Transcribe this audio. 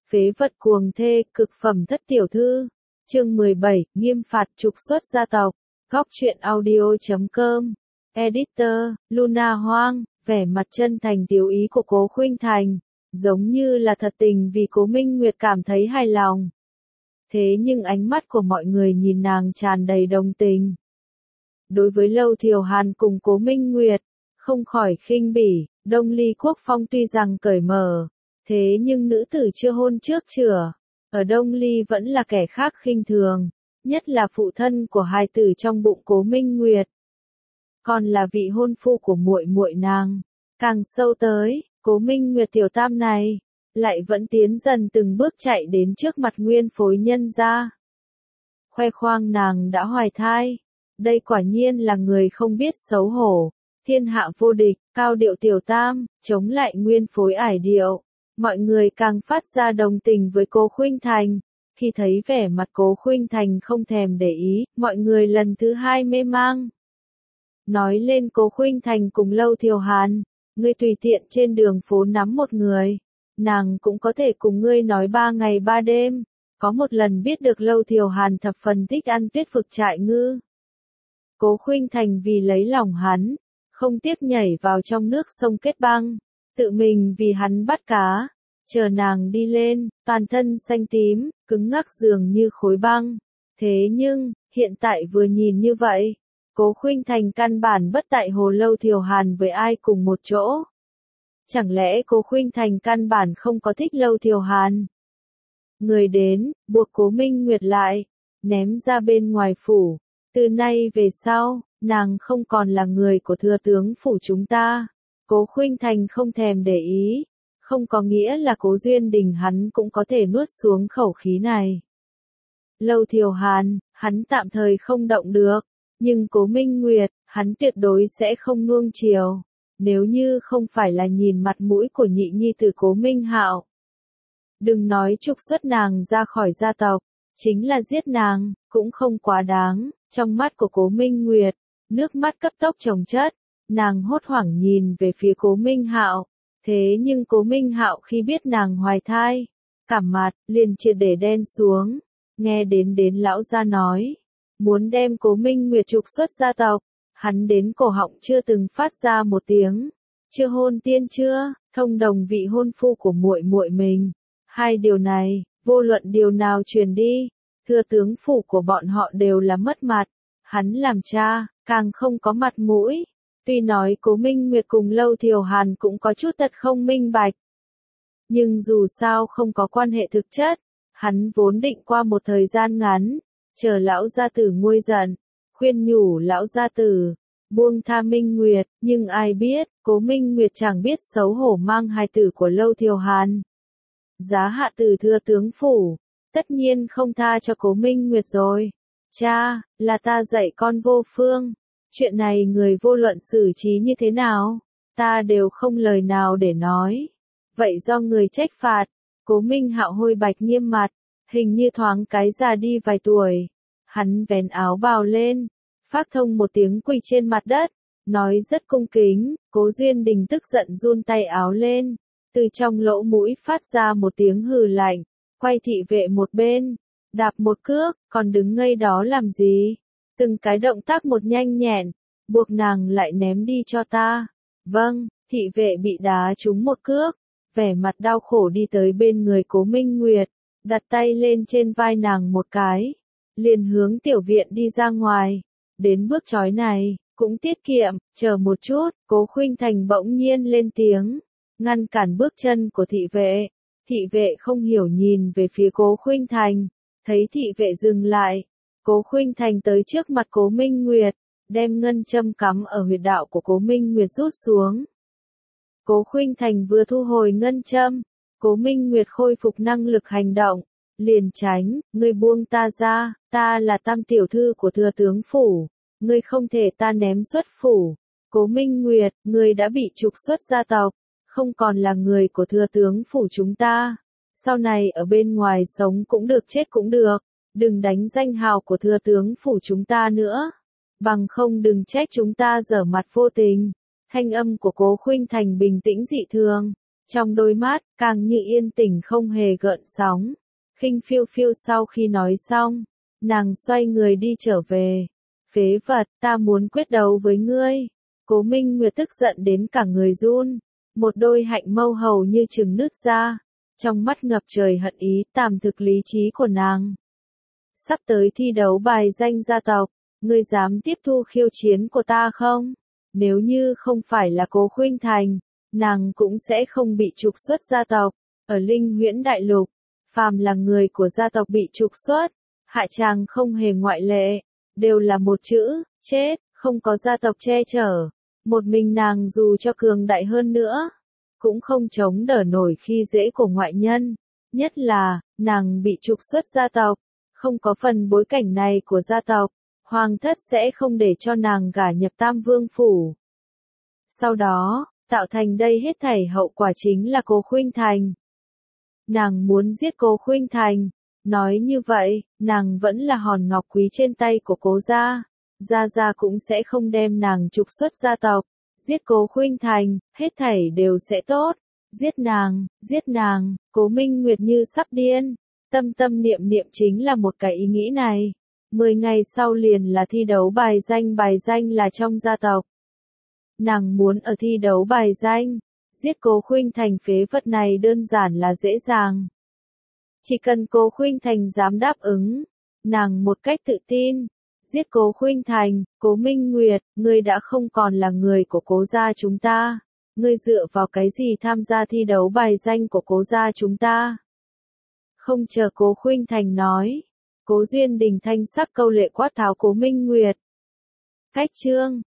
Phế vật cuồng thê, cực phẩm thất tiểu thư. Chương 17, nghiêm phạt trục xuất gia tộc. Góc truyện audio.com. Editor, Luna Hoang, vẻ mặt chân thành tiểu ý của Cố Khuynh Thành, giống như là thật tình vì Cố Minh Nguyệt cảm thấy hài lòng. Thế nhưng ánh mắt của mọi người nhìn nàng tràn đầy đồng tình. Đối với Lâu Thiều Hàn cùng Cố Minh Nguyệt, không khỏi khinh bỉ. Đông Ly Quốc Phong tuy rằng cởi mở, thế nhưng nữ tử chưa hôn trước chửa, ở Đông Ly vẫn là kẻ khác khinh thường, nhất là phụ thân của hai tử trong bụng Cố Minh Nguyệt, còn là vị hôn phu của muội muội nàng. Càng sâu tới, Cố Minh Nguyệt tiểu tam này lại vẫn tiến dần từng bước chạy đến trước mặt nguyên phối nhân gia, khoe khoang nàng đã hoài thai. Đây quả nhiên là người không biết xấu hổ, thiên hạ vô địch, cao điệu tiểu tam, chống lại nguyên phối ải điệu. Mọi người càng phát ra đồng tình với Cố Khuynh Thành. Khi thấy vẻ mặt Cố Khuynh Thành không thèm để ý, mọi người lần thứ hai mê mang. Nói lên Cố Khuynh Thành cùng Lâu Thiều Hàn, ngươi tùy tiện trên đường phố nắm một người, nàng cũng có thể cùng ngươi nói 3 ngày 3 đêm. Có một lần biết được Lâu Thiều Hàn thập phần thích ăn tuyết phực trại ngư. Cố Khuynh Thành vì lấy lòng hắn, không tiếc nhảy vào trong nước sông kết băng, tự mình vì hắn bắt cá, chờ nàng đi lên, toàn thân xanh tím, cứng ngắc dường như khối băng. Thế nhưng, hiện tại vừa nhìn như vậy, Cố Khuynh Thành căn bản bất tại hồ Lâu Thiều Hàn với ai cùng một chỗ. Chẳng lẽ Cố Khuynh Thành căn bản không có thích Lâu Thiều Hàn? Người đến, buộc Cố Minh Nguyệt lại, ném ra bên ngoài phủ. Từ nay về sau, nàng không còn là người của thừa tướng phủ chúng ta. Cố Khuynh Thành không thèm để ý, không có nghĩa là Cố Duyên Đình hắn cũng có thể nuốt xuống khẩu khí này. Lâu Thiều Hàn, hắn tạm thời không động được, nhưng Cố Minh Nguyệt, hắn tuyệt đối sẽ không nuông chiều. Nếu như không phải là nhìn mặt mũi của nhị nhi tử Cố Minh Hạo, đừng nói trục xuất nàng ra khỏi gia tộc, chính là giết nàng, cũng không quá đáng. Trong mắt của Cố Minh Nguyệt, nước mắt cấp tốc chồng chất, nàng hốt hoảng nhìn về phía Cố Minh Hạo. Thế nhưng Cố Minh Hạo khi biết nàng hoài thai, cả mặt liền triệt để đen xuống. Nghe đến lão gia nói, muốn đem Cố Minh Nguyệt trục xuất gia tộc, hắn đến cổ họng chưa từng phát ra một tiếng. Chưa hôn tiên chưa, thông đồng vị hôn phu của muội muội mình. Hai điều này, vô luận điều nào truyền đi, thừa tướng phủ của bọn họ đều là mất mặt. Hắn làm cha, càng không có mặt mũi. Tuy nói Cố Minh Nguyệt cùng Lâu Thiều Hàn cũng có chút tật không minh bạch, nhưng dù sao không có quan hệ thực chất. Hắn vốn định qua một thời gian ngắn, chờ lão gia tử nguôi giận, khuyên nhủ lão gia tử buông tha Minh Nguyệt, nhưng ai biết, Cố Minh Nguyệt chẳng biết xấu hổ mang hài tử của Lâu Thiều Hàn. Giá hạ từ thừa tướng phủ, tất nhiên không tha cho Cố Minh Nguyệt rồi. Cha, là ta dạy con vô phương. Chuyện này người vô luận xử trí như thế nào, ta đều không lời nào để nói. Vậy do người trách phạt. Cố Minh Hạo hôi bạch nghiêm mặt, hình như thoáng cái già đi vài tuổi. Hắn vén áo bào lên, phát thông một tiếng quỳ trên mặt đất, nói rất cung kính. Cố Duyên Đình tức giận run tay áo lên, từ trong lỗ mũi phát ra một tiếng hừ lạnh, quay thị vệ một bên, đạp một cước, còn đứng ngây đó làm gì? Từng cái động tác một nhanh nhẹn, buộc nàng lại ném đi cho ta. Vâng, thị vệ bị đá trúng một cước, vẻ mặt đau khổ đi tới bên người Cố Minh Nguyệt, đặt tay lên trên vai nàng một cái, liền hướng tiểu viện đi ra ngoài. Đến bước chói này, cũng tiết kiệm, chờ một chút. Cố Khuynh Thành bỗng nhiên lên tiếng, ngăn cản bước chân của thị vệ. Thị vệ không hiểu nhìn về phía Cố Khuynh Thành, thấy thị vệ dừng lại, Cố Khuynh Thành tới trước mặt Cố Minh Nguyệt, đem ngân châm cắm ở huyệt đạo của Cố Minh Nguyệt rút xuống. Cố Khuynh Thành vừa thu hồi ngân châm, Cố Minh Nguyệt khôi phục năng lực hành động, liền tránh. Ngươi buông ta ra, ta là tam tiểu thư của thừa tướng phủ, ngươi không thể ta ném xuất phủ. Cố Minh Nguyệt, ngươi đã bị trục xuất gia tộc, không còn là người của thừa tướng phủ chúng ta. Sau này ở bên ngoài sống cũng được chết cũng được, đừng đánh danh hào của thừa tướng phủ chúng ta nữa, bằng không đừng trách chúng ta giở mặt vô tình. Thanh âm của Cố Khuynh Thành bình tĩnh dị thường, Trong đôi mắt, càng như yên tĩnh không hề gợn sóng. Khinh phiêu phiêu sau khi nói xong, nàng xoay người đi trở về. Phế vật, ta muốn quyết đấu với ngươi. Cố Minh Nguyệt tức giận đến cả người run. Một đôi hạnh mâu hầu như trừng nứt ra. Trong mắt ngập trời hận ý tàm thực lý trí của nàng. Sắp tới thi đấu bài danh gia tộc, ngươi dám tiếp thu khiêu chiến của ta không? Nếu như không phải là Cố Khuynh Thành, nàng cũng sẽ không bị trục xuất gia tộc. Ở Linh Huyễn Đại Lục, phàm là người của gia tộc bị trục xuất, hạ tràng không hề ngoại lệ, đều là một chữ, chết, không có gia tộc che chở. Một mình nàng dù cho cường đại hơn nữa, cũng không chống đỡ nổi khi dễ của ngoại nhân. Nhất là, nàng bị trục xuất gia tộc, không có phần bối cảnh này của gia tộc, hoàng thất sẽ không để cho nàng gả nhập Tam Vương Phủ. Sau đó, tạo thành đây hết thảy hậu quả chính là Cố Khuynh Thành. Nàng muốn giết Cố Khuynh Thành, nói như vậy, nàng vẫn là hòn ngọc quý trên tay của Cố gia. Gia Gia cũng sẽ không đem nàng trục xuất gia tộc. Giết Cố Khuynh Thành, hết thảy đều sẽ tốt. Giết nàng, Cố Minh Nguyệt như sắp điên. Tâm tâm niệm niệm chính là một cái ý nghĩ này. 10 ngày sau liền là thi đấu bài danh là trong gia tộc. Nàng muốn ở thi đấu bài danh, giết Cố Khuynh Thành phế vật này đơn giản là dễ dàng. Chỉ cần Cố Khuynh Thành dám đáp ứng, nàng một cách tự tin, giết Cố Khuynh Thành, Cố Minh Nguyệt, ngươi đã không còn là người của Cố gia chúng ta. Ngươi dựa vào cái gì tham gia thi đấu bài danh của Cố gia chúng ta? Không chờ Cố Khuynh Thành nói, Cố Duyên Đình thanh sắc câu lệ quát tháo Cố Minh Nguyệt. Cách chương